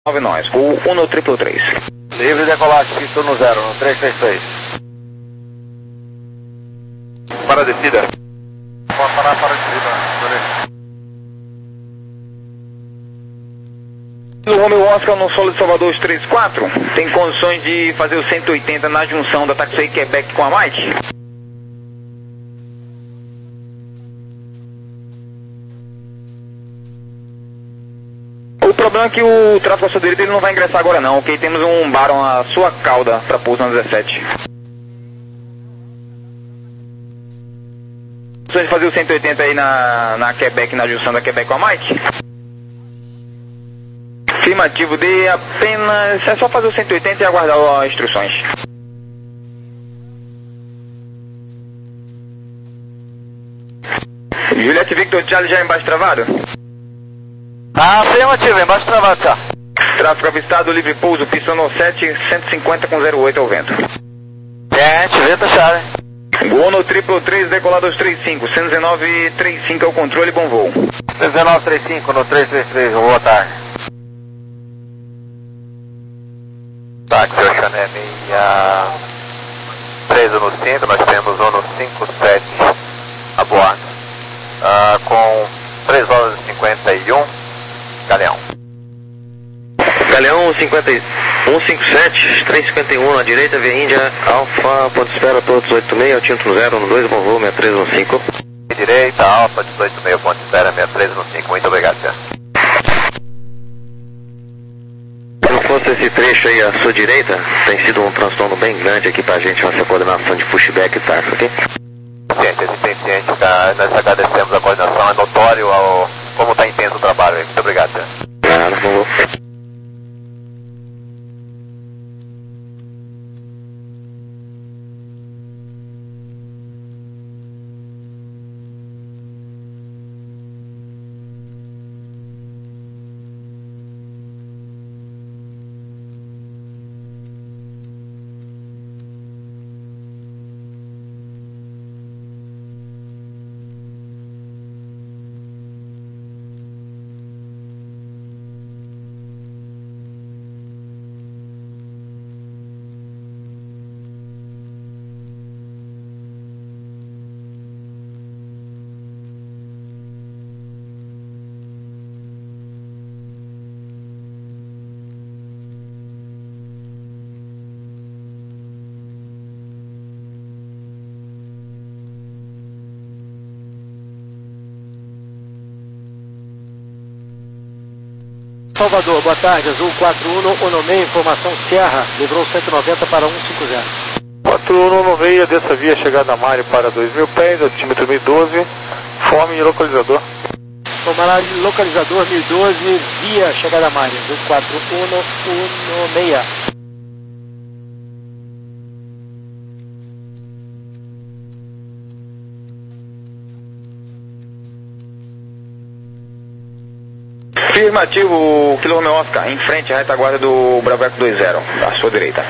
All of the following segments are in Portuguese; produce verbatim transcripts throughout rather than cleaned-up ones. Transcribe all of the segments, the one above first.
nove nós, o um triplo três. Livre decolagem, pista no zero, no três três três. Para a descida. Pode parar para a descida, O Romeo Oscar no solo de Salvador três quatro, tem condições de fazer o cento e oitenta na junção da Taxway Quebec com a Mike? O problema é que o tráfego à sua direita ele não vai ingressar agora não, ok? Temos um Baron à sua cauda para pouso na dezessete. Condições de fazer o cento e oitenta aí na, na Quebec, na junção da Quebec com a Mike? Afirmativo, de apenas... é só fazer o cento e oitenta e aguardar as instruções. Juliette Victor Charlie já embaixo travado? Ah, afirmativo, embaixo travado já. Tráfego avistado, livre pouso, pista no sete, cento e cinquenta com zero oito ao vento. Gente, vento chave. Gol no triplo três, decolado três cinco, cento e dezenove trinta e cinco é o controle, bom voo. cento e dezenove trinta e cinco no três três três, boa tarde. Táxi Ocean meia preso no cinto, nós temos um no cinco sete a bordo, uh, com três horas e cinquenta e um, Galeão. Galeão cinquenta e um cinco sete, três cinquenta e um na direita, via Índia, Alfa, ponto de espera, todos oito meia, Altímetro zero, no dois, bom voo, sessenta e três no cinco. Direita, Alfa, dezoito meia, ponto de espera, sessenta e três no cinco, muito obrigado, senhor. Se não fosse esse trecho aí à sua direita, tem sido um transtorno bem grande aqui pra gente, nossa coordenação de pushback e táxi, ok? Ciente, esse tem ciente, tá? Nós agradecemos a coordenação, é notório ao, como está intenso o trabalho aí, muito obrigado, senhor. Claro, bom voo. Salvador, boa tarde, Azul quatro um, Onomei, informação Sierra, livrou cento e noventa para cento e cinquenta. quatro um Onomei, dessa via chegada a Mari para dois mil pés, altímetro mil e doze, fome e localizador. Tomará localizador mil e doze, via chegada a Mari, Azul quatro um, Onomei. Afirmativo, Kilo Romeo Oscar, em frente à retaguarda do Bravo Eco dois zero, à sua direita.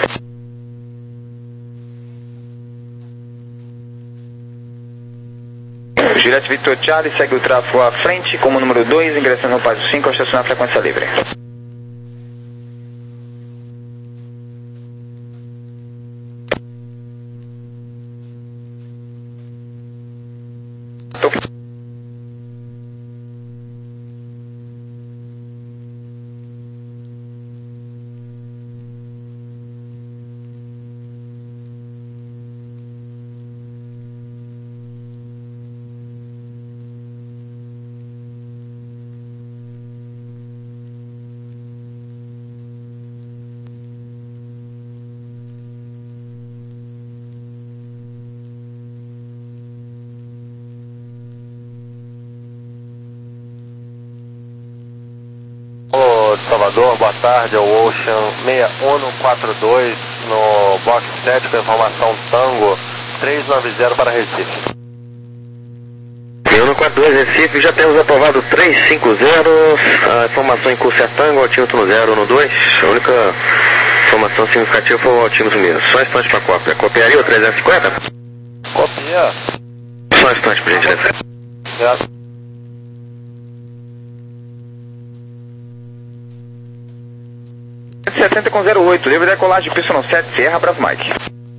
Juliette Victor Charlie segue o tráfego à frente, como número dois, ingressando no passo cinco, ao estacionar a frequência livre. Salvador, boa tarde, é o Ocean seis um quatro dois no box sete com informação Tango três nove zero para Recife. seis um quatro dois Recife, já temos aprovado três cinco zero, a informação em curso é Tango, altímetro zero no dois, a única informação significativa foi o altímetro mesmo, só um instante para cópia. Copiaria o trezentos e cinquenta? Copia. Só um instante, por gentileza. Certo. sessenta com zero oito, livre decolagem Y sete, Sierra Bravo Mike.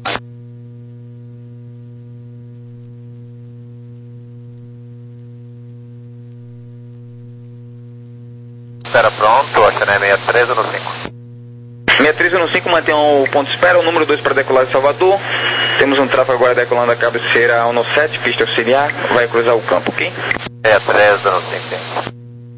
Espera pronto, Oceané sessenta e três no cinco. sessenta e três no cinco, mantém o ponto de espera, o número dois para decolar de Salvador. Temos um tráfego agora decolando a cabeceira um no sete, pista auxiliar, vai cruzar o campo, ok? sessenta e três no cinco.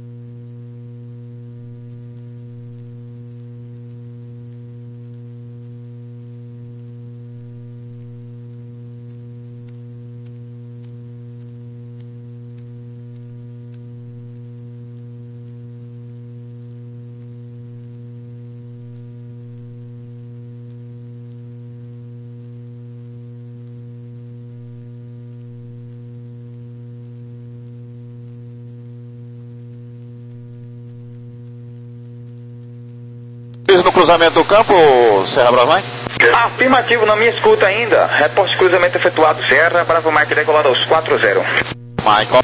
No cruzamento do campo, Serra Bravo Mike? Afirmativo, na minha escuta ainda. Reporte de cruzamento efetuado, Serra Bravo Mike decolado aos quatro zero. Michael.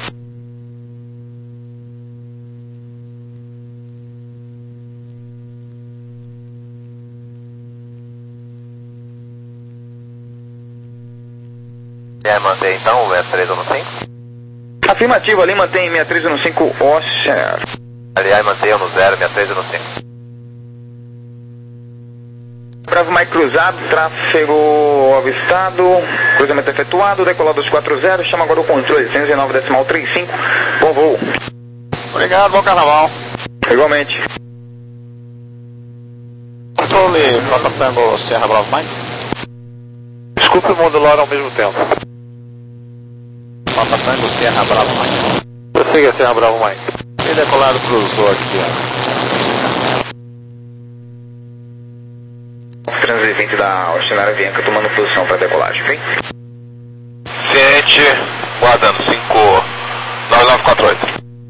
É, mantém então o sessenta e três no cinco? Afirmativo, ali mantém sessenta e três no cinco, Ocean. Aliás, mantém no zero, sessenta e três no cinco. Bravo Mike cruzado, tráfego avistado, cruzamento efetuado, decolado aos quatro zero, chama agora o controle cento e nove decimal trinta e cinco, bom voo. Obrigado, bom carnaval. Igualmente. Controle, Frota Tango, Serra Bravo Mike. Desculpe modular ao mesmo tempo. Frota Tango, Serra Bravo Mike. Prossiga, Serra Bravo Mike. E decolado cruzou aqui, ó. trezentos e vinte da Oceanária Avianca tomando posição para decolagem, ok? Ciente, guardando cinco nove nove quatro oito.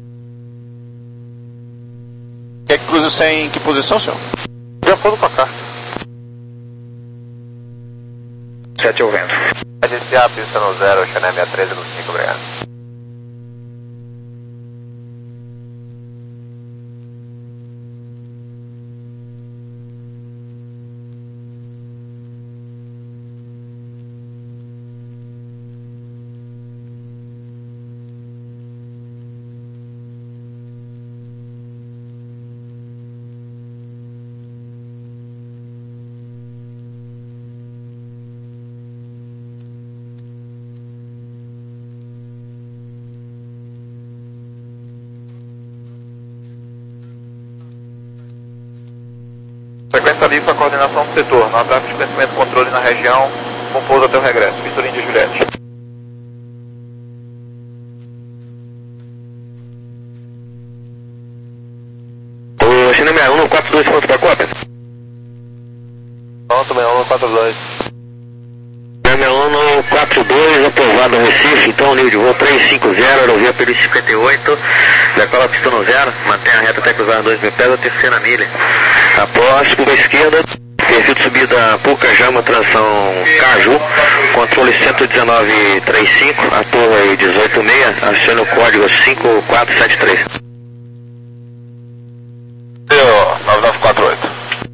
Quer que cruze sem em que posição, senhor? Já foram pra cá. sete ao vento. Vai descer a pista no zero, Oceané sessenta e três no cinco, obrigado. Frequência ali para coordenação do setor, no tráfego de crescimento e controle na região, com pouso até o regresso, Vitorino de Juliette. O Oceané sessenta e um no quatro dois, pronto para a cópia? Pronto, sessenta e um no quatro dois. sessenta e um no quatro dois, aprovado no Recife, então nível de voo trezentos e cinquenta, aerovia pelo cinquenta e oito, decola a pista no zero, mantém a reta até cruzar dois mil pés, a terceira milha. Após, curva esquerda, perfil de subida Pucajama, tração Caju, controle cento e dezenove trinta e cinco, a torre dezoito seis, acione o código cinco quatro sete três. nove nove quatro oito.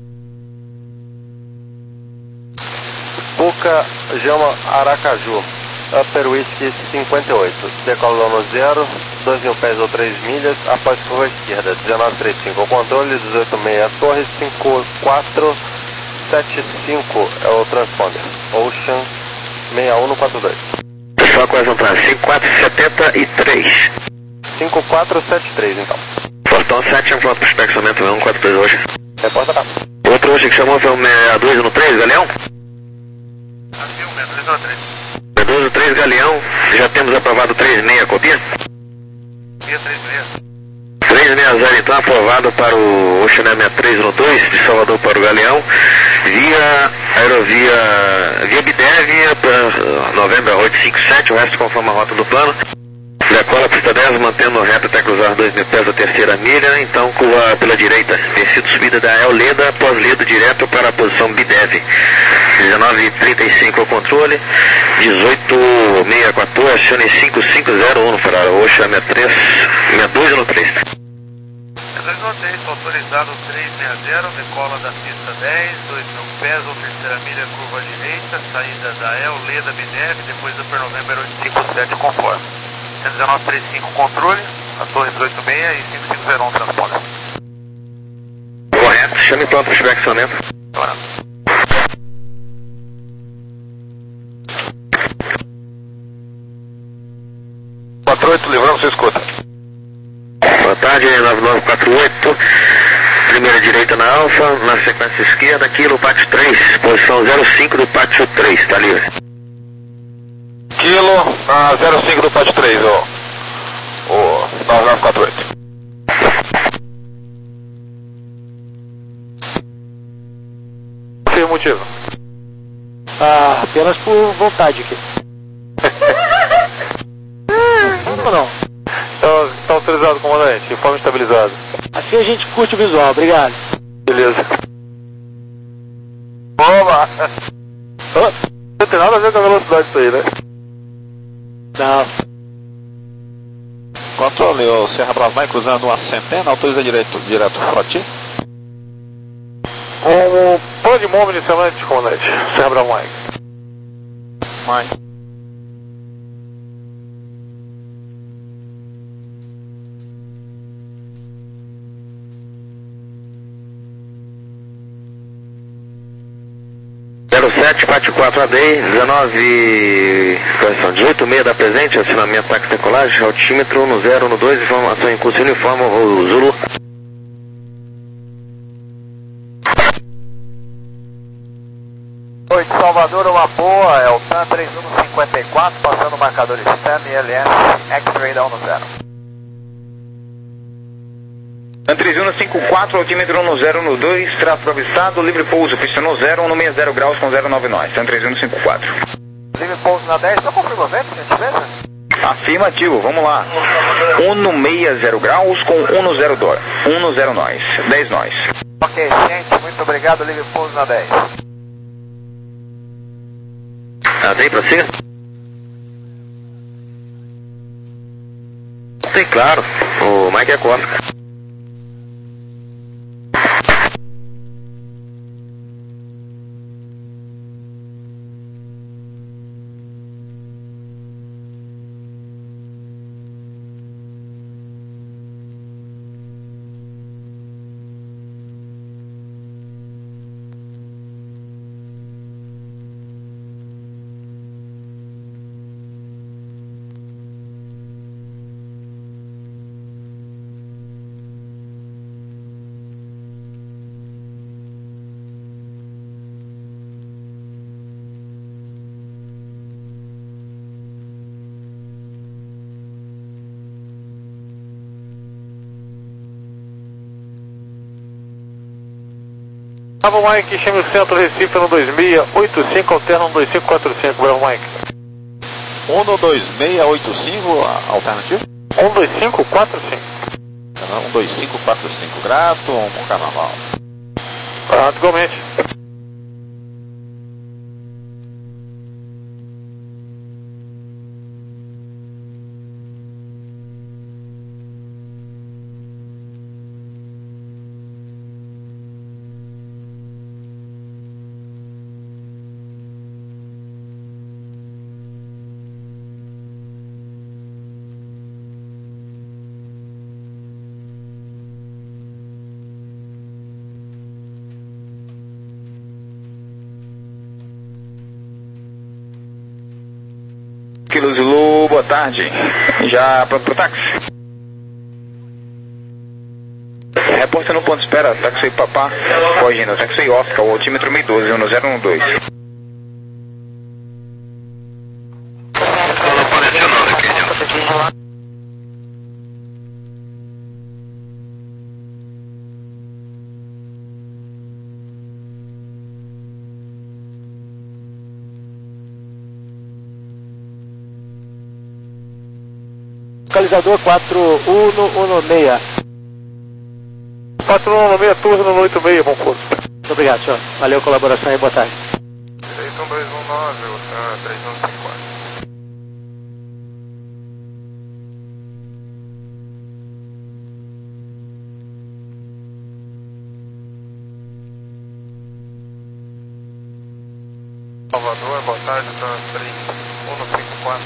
Puca Jama Aracaju, Upper Whisky cinquenta e oito, decola no zero, dois mil pés ou três milhas, após curva esquerda, dezenove trinta e cinco, o controle, dezoito seis, torre cinco quatro sete cinco é o transponder, Ocean sessenta e um no quatro dois. Pessoal, quais vão para cinco quatro sete três. cinco quatro sete três então. Portão sete, um pronto para inspecionamento um quatro dois hoje. Reporta lá. Outro hoje que chamou foi o sessenta e dois no três, Galeão? sessenta e dois no três. sessenta e dois no três, Galeão. Já temos aprovado três seis, copia? seiscentos e trinta e seis. trezentos e sessenta, então, aprovado para o Oceané sessenta e três no dois, de Salvador para o Galeão, via aerovia, via Bidev, para novembro oito cinco sete, o resto conforme a rota do plano. Decola a pista dez, mantendo reta até cruzar dois mil pés a terceira milha, então curva pela direita, descida subida da El Leda, após Leda direto para a posição Bidev. dezenove trinta e cinco o controle, dezoito sessenta e quatro, acione cinco cinco zero um para o Oceané sessenta e três, sessenta e dois no três. dois norte, autorizado três seis zero, decola da pista dez, dois mil pés, ou terceira milha, curva direita, saída da El, Leda, B D F, depois da Pernovember oito cinco sete, conforme. cento e dezenove trinta e cinco, controle, a torre dezoito seis e cinco cinco zero um, transponder. Correto, chame pronto para o flexionamento. quatro oito, livrando, você escuta. Boa tarde, nove nove quatro oito, primeira direita na Alfa, na sequência esquerda, quilo, pátio três, posição zero cinco do pátio três, está livre. Kilo, ah, zero cinco do pátio três, o, o nove nove quatro oito. Qual o motivo? Ah, apenas por vontade aqui. Ou não? Então, está autorizado, comandante, informe estabilizado. Assim a gente curte o visual, obrigado. Beleza. Oba! Oh, não tem nada a ver com a velocidade disso aí, né? Não. Controle, o Serra Bravo Mike cruzando uma centena, autoriza direto, direto Froti. Um plano de mão inicialmente, comandante, Serra Bravo Mike. Mike. zero sete, pátio quatro A D, dezenove, correção, dezoito seis da presente, acionamento táxi decolagem, altímetro no zero, no dois, informação em curso uniforme, voo Zulu. Oi, Salvador, uma boa, é o T A M três um cinquenta e quatro, passando o marcador STEM e L S, X-Ray down no zero. três um cinco quatro, altímetro no zero no dois, tráfego avistado, livre pouso, pista no zero, no sessenta graus com zero nove nós, três um cinco quatro. Livre pouso na dez, só confirma o vento, gentileza? Afirmativo, vamos lá. um no sessenta graus com um no zero dois, um no zero nós, dez nós. Ok, gente, muito obrigado, livre pouso na dez. A D, prossiga. Tem claro, o Mike é Costa. Bravo Mike, chame o centro Recife no dois seis oito cinco, alterna no dois cinco quatro cinco, Bravo Mike. um no dois seis oito cinco, alternativo? um dois cinco quatro cinco. um dois cinco quatro cinco, grato, um bom carnaval. Ah, igualmente. Kilo Zulu, boa tarde. Já pronto pro táxi? Repórter no ponto de espera, táxi Papá, corrigindo, táxi Oscar, o altímetro meio doze, um no zero um dois. Localizador quatro um um seis. quatro um um seis, turno no oito seis, bom curso. Muito obrigado, senhor. Valeu a colaboração e boa tarde. três um dois um nove, o três um cinco quatro. Salvador, boa tarde, três um cinco quatro.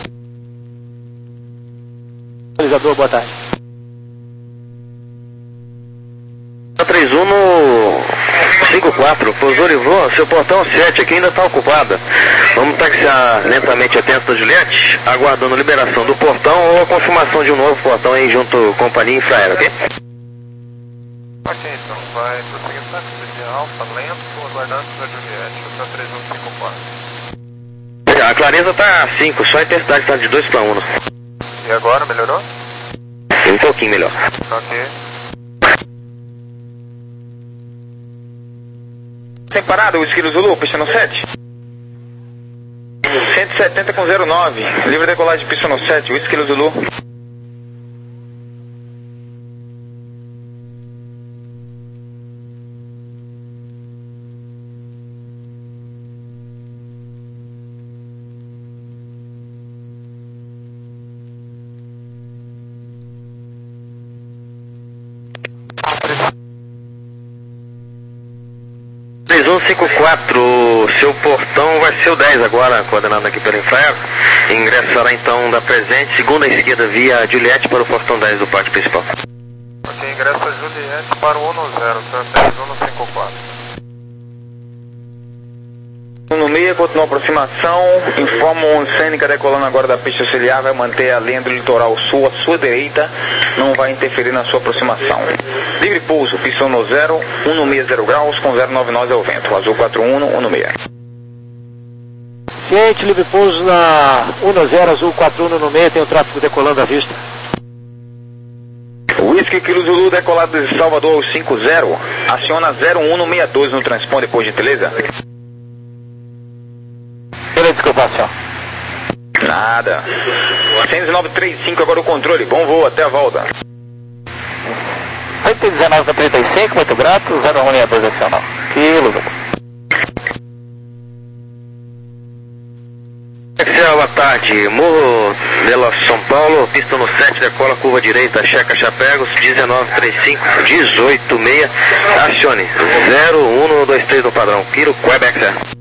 Localizador, boa tarde. três um no cinco quatro, pousou Livô, seu portão sete aqui ainda está ocupado. Vamos taxiar lentamente a Tensa da Juliette, aguardando a liberação do portão ou a confirmação de um novo portão aí junto à companhia infraero, ok? Ok, então vai prosseguir táxi de alfa, lento, aguardando a Juliette, para três um cinco quatro. A clareza está cinco, só a intensidade está de dois para um. E agora, melhorou? Um pouquinho melhor. Ok. Sem parada, o Esquilo Zulu, pista no sete. cento e setenta com zero nove, livre decolagem, pista no sete, o Esquilo Zulu. três um cinco quatro, seu portão vai ser o dez agora, coordenado aqui pelo infraero. Ingressará então da presente, segunda e esquerda via Juliette para o portão dez do pátio principal. Ok, ingressa Juliette para o um zero, três um cinco quatro. No meio, continua a aproximação, informa o Cênica decolando agora da pista auxiliar, vai manter a linha do litoral sul à sua direita, não vai interferir na sua aproximação. Livre pouso, pista no zero, um no meio, zero graus, com zero nove nove é o vento, azul quatro um, um no meio. Ciente, livre pouso na um zero, azul quatro um no meio, tem o tráfego decolando à vista. Whisky Kilo Zulu decolado de Salvador ao cinco zero, aciona zero um no sessenta e dois no transponder, por gentileza. Desculpa, senhor. Nada. cento e nove trinta e cinco agora o controle. Bom voo, até a volta. oito dezenove trinta e cinco, muito grato, zero um sessenta e dois adicional. Quilo. Boa tarde, Morro de Los São Paulo, pista no sete, decola curva direita, checa Chapegos, dezenove trinta e cinco, dezoito seis, acione, zero um dois três no padrão, Quiro, Quebec, certo.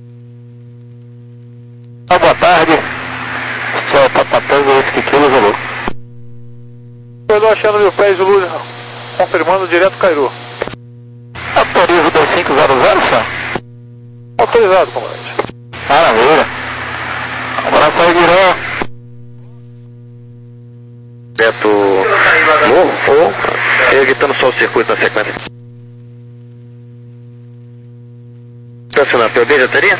Boa tarde, senhor Papatanga, Whisky Kilo Zulu. Estou achando meu pé Zulu, confirmando direto Cairu. Autorizo dois cinco zero zero, senhor? Autorizado, comandante. Maravilha. Agora sai virou. Direto Morro ou evitando só o circuito na sequência. Estacionar, P O B já teria?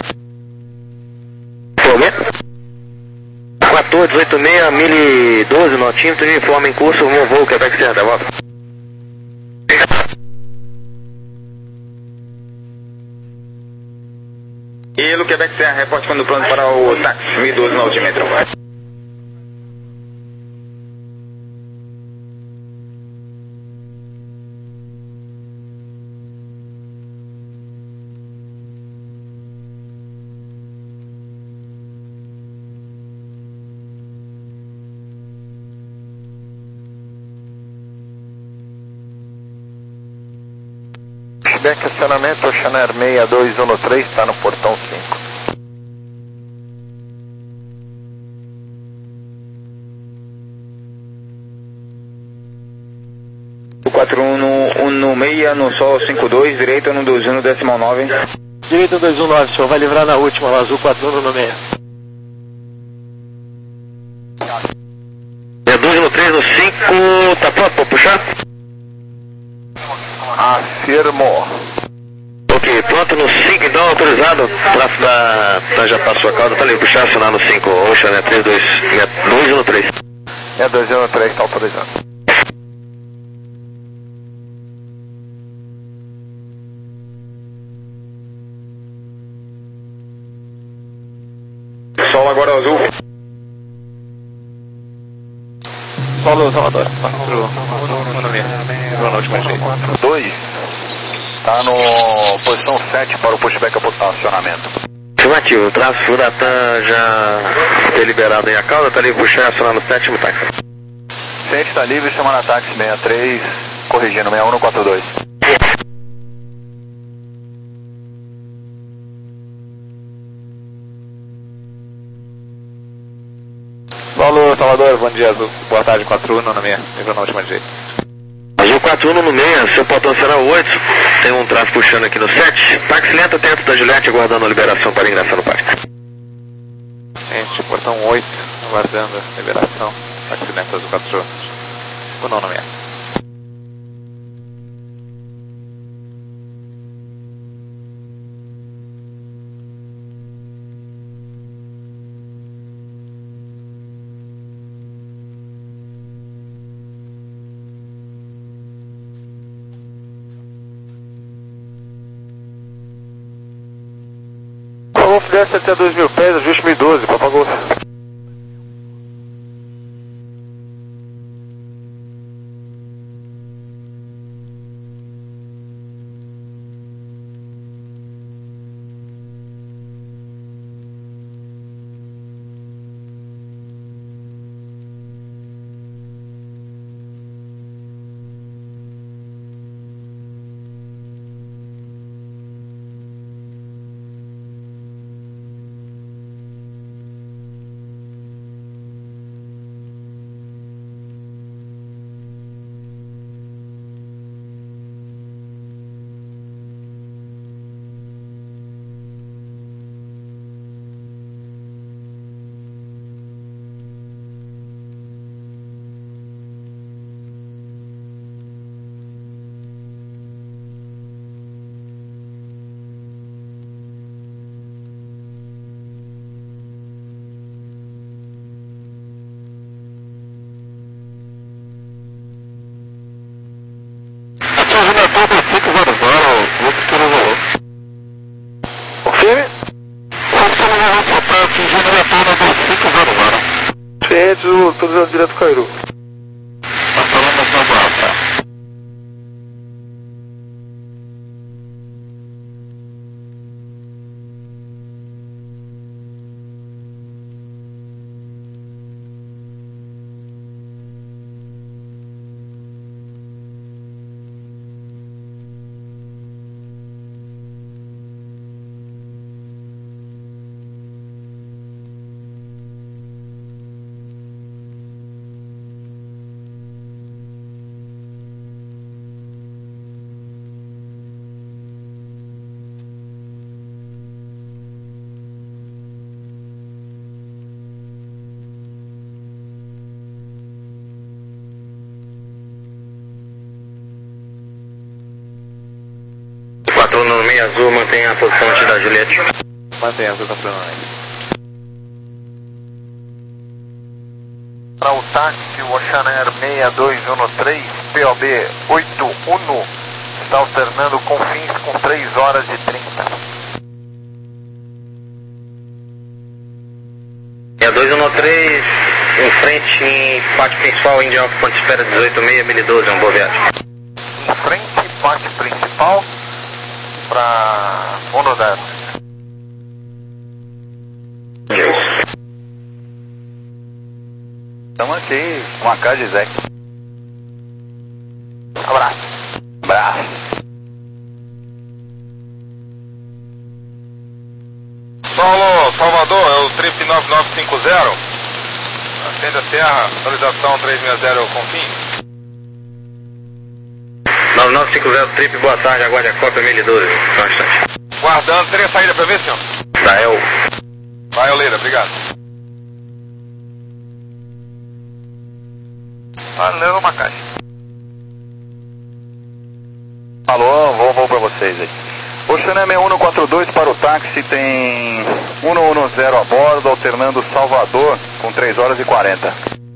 quatorze dezoito seis, mil e doze, notímetro, uniforme em curso, um voo, Quebec Serra, volta. E no Quebec Serra, reporte quando pronto para o táxi, mil e doze no altímetro. Quebec, acionamento, Channel seis dois um três, está no portão cinco. quatro um no um no meia, no sol cinco dois, direito no dois um no decimal nove. Direito no dois um nove, senhor, vai livrar na última, lá, azul quatro um no meio. É dois no três no cinco, tá pronto para puxar? Afirmo. Ok, pronto no cinco, então autorizado. O tráfego da, da já passou a cauda, tá ali, puxar, acionar no cinco, Ocean, né, três dois, dois no três. É dois um três, está autorizado. Sol agora azul. Solo Salvador, quatro um no meio. Na última cheia. dois. Está no posição sete para o pushback a acionamento. Afirmativo, o tráfego da T A M já foi liberado aí a cauda, tá ali, puxar, acionar no sétimo táxi. sete está livre, chamando a táxi sessenta e três, corrigindo, sessenta e um no quatro dois. Salvador, bom dia, Azul. Boa tarde, quatro um no meia, nível na última direita. Azul quatro um no meia, seu portão será oito, tem um tráfego puxando aqui no sete. Táxi lento dentro da Juliette, aguardando a liberação para ingressar no parque. Gente, portão oito, aguardando a liberação. Táxi lento Azul quatro um no meia. Golf desce até dois mil pés, ajuste mil e doze, Papa Golf. Estou direto do Cairu. No meio azul, mantém a posição antes da Juliette. Mantém azul quatro um no meia. Para o táxi, o Ocean Air seis dois um três, P O B oito um, está alternando com fins com três horas e trinta. seis dois um três, em frente, em parte principal, India Alpha, ponto de espera dezoito seis, mil e doze, uma boa viagem. Em frente, parte principal, para um dez. Estamos aqui com a casa de Zé. Abraço. Abraço. Solo Salvador, é o trip nove nove cinco zero. Acende a serra, atualização três seis zero com fim. nove nove cinco zero trip, boa tarde, aguarde a cópia mil e doze, só um instante. Guardando, teria saída para ver, senhor? Da El. Vai, Oleira, obrigado. Valeu, uma caixa. Alô, vou, vou para vocês aí. Ocean Air seis um quatro dois para o táxi, tem um um zero a bordo, alternando Salvador com três horas e quarenta.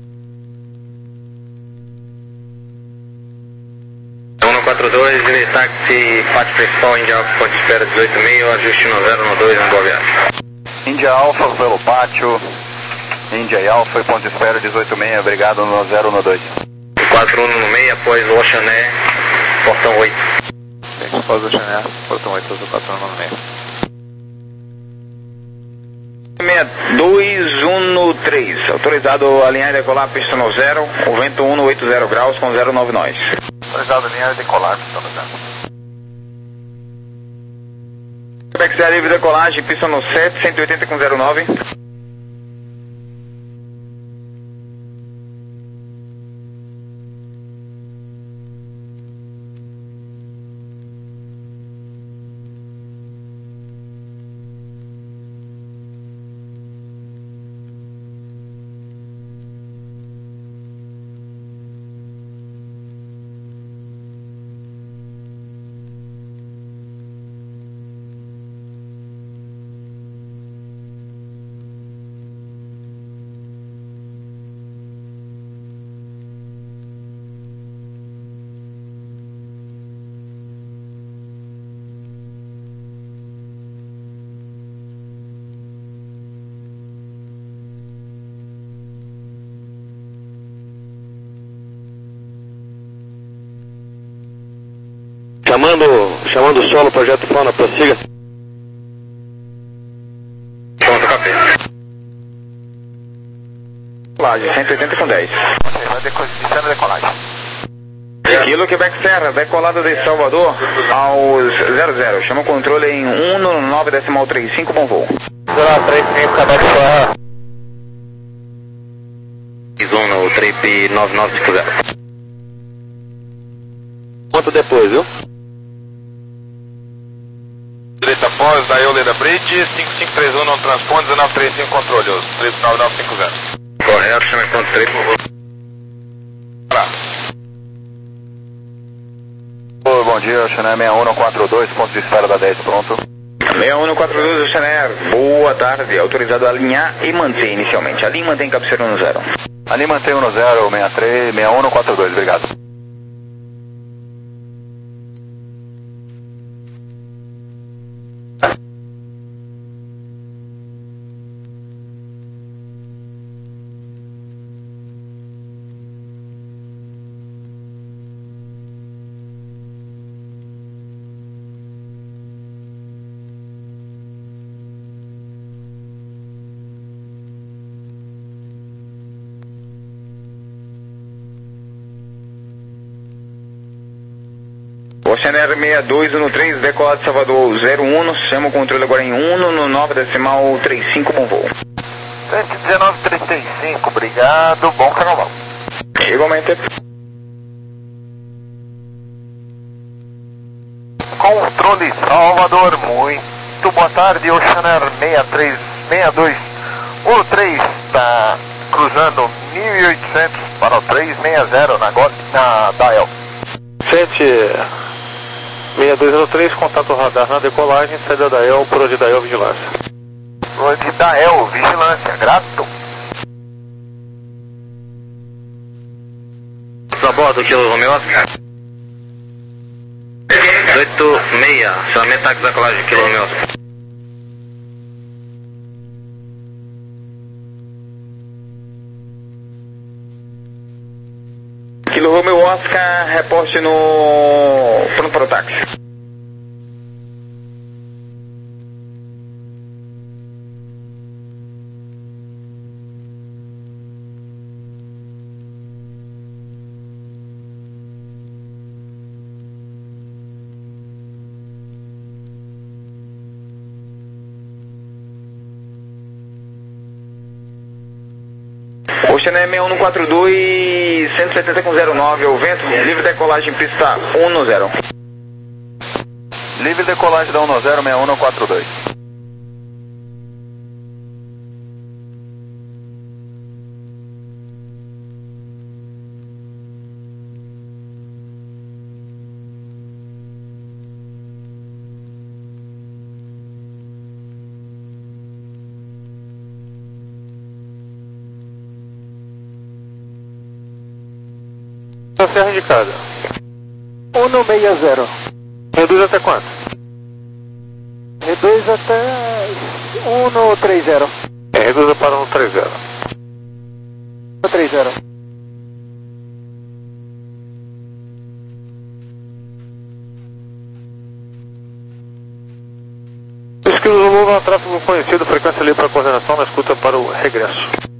um quatro dois, táxi, parte principal, India Alpha, ponto de espera dezoito seis, ajuste no zero no dois, uma boa viagem. India Alpha pelo pátio, India e Alpha e ponto de espera dezoito seis, obrigado no zero no dois. quatro um no meio, após o Ocean Air, portão oito. Gente, após o Ocean Air, portão oito, azul quatro um no meio. seis dois um três, autorizado a alinhar e decolar, pista no zero, o vento um no oitenta graus com zero nove nós. Autorizado a linha de decolar, pista no zero. Quebec Serra livre de decolagem, pista no sete, cento e oitenta com zero nove. Chamando, chamando o solo, projeto Fauna, prossiga. Ponto, café. Decolagem, cento e oitenta com dez. Ok, vai iniciando a decolagem. Kilo Quebec Serra, decolada de Salvador aos zero zero. Chama o controle em um no nove decimal trinta e cinco, bom voo. zero três cinco, Quebec Serra. Zona, o trip nove nove cinco zero. Quanto depois, viu? Direita após, da Euleda Bridge, cinco cinco três um não transponde, dezenove trinta e cinco controle, os trip nove nove cinco zero. Correto, chama ponto três, por favor. Bom dia, Oceanair seis um quatro dois, ponto de espera da dez, pronto. seis um quatro dois, Oceanair, boa tarde. Autorizado a alinhar e manter inicialmente. Alinha e mantém cabeceira no zero. Ali mantém um no zero, sessenta e três, seis um quatro dois, obrigado. Oceanair seis dois um três, decolado de Salvador zero um, chama o controle agora em um no nove decimal trinta e cinco, bom voo. cento e dezenove trinta e cinco, obrigado, bom carnaval. Igualmente. Controle Salvador, muito boa tarde, Oceanair seis três seis dois um três, está cruzando mil e oitocentos para o trezentos e sessenta na, na Dael. sete seis dois um três, contato radar na decolagem, saída da Dael, por onde Dael, vigilância. Por onde Dael, vigilância, grato. A bordo, Kilo Romeo Oscar. oito seis, chamamento táxi da colagem, Kilo Romeo Oscar. Kilo Romeo Oscar, reporte no pronto para o táxi. Oceanair seis um quatro dois, cento e setenta com zero nove, ao vento, livre decolagem pista um no zero. Livre decolagem da um no zero, seis um quatro dois. Serra indicada. um no sessenta. Reduz até quanto? Reduz até um no trinta. É, reduza para um trinta. um trinta. Esquilo Zulu, tráfego conhecido, frequência ali para coordenação na escuta para o regresso.